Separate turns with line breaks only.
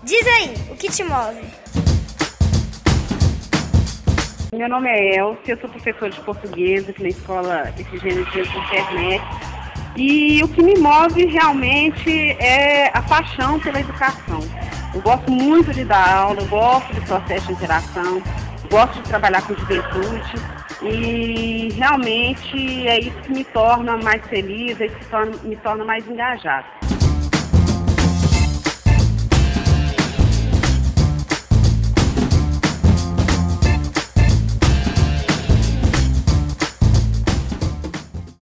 Diz aí, o que te move?
Meu nome é Elcia, eu sou professora de português aqui na Escola Efigênia de Jesus Internet. E o que me move realmente é a paixão pela educação. Eu gosto muito de dar aula, eu gosto do processo de interação, gosto de trabalhar com juventude e realmente é isso que me torna mais feliz, é isso que me torna mais engajada.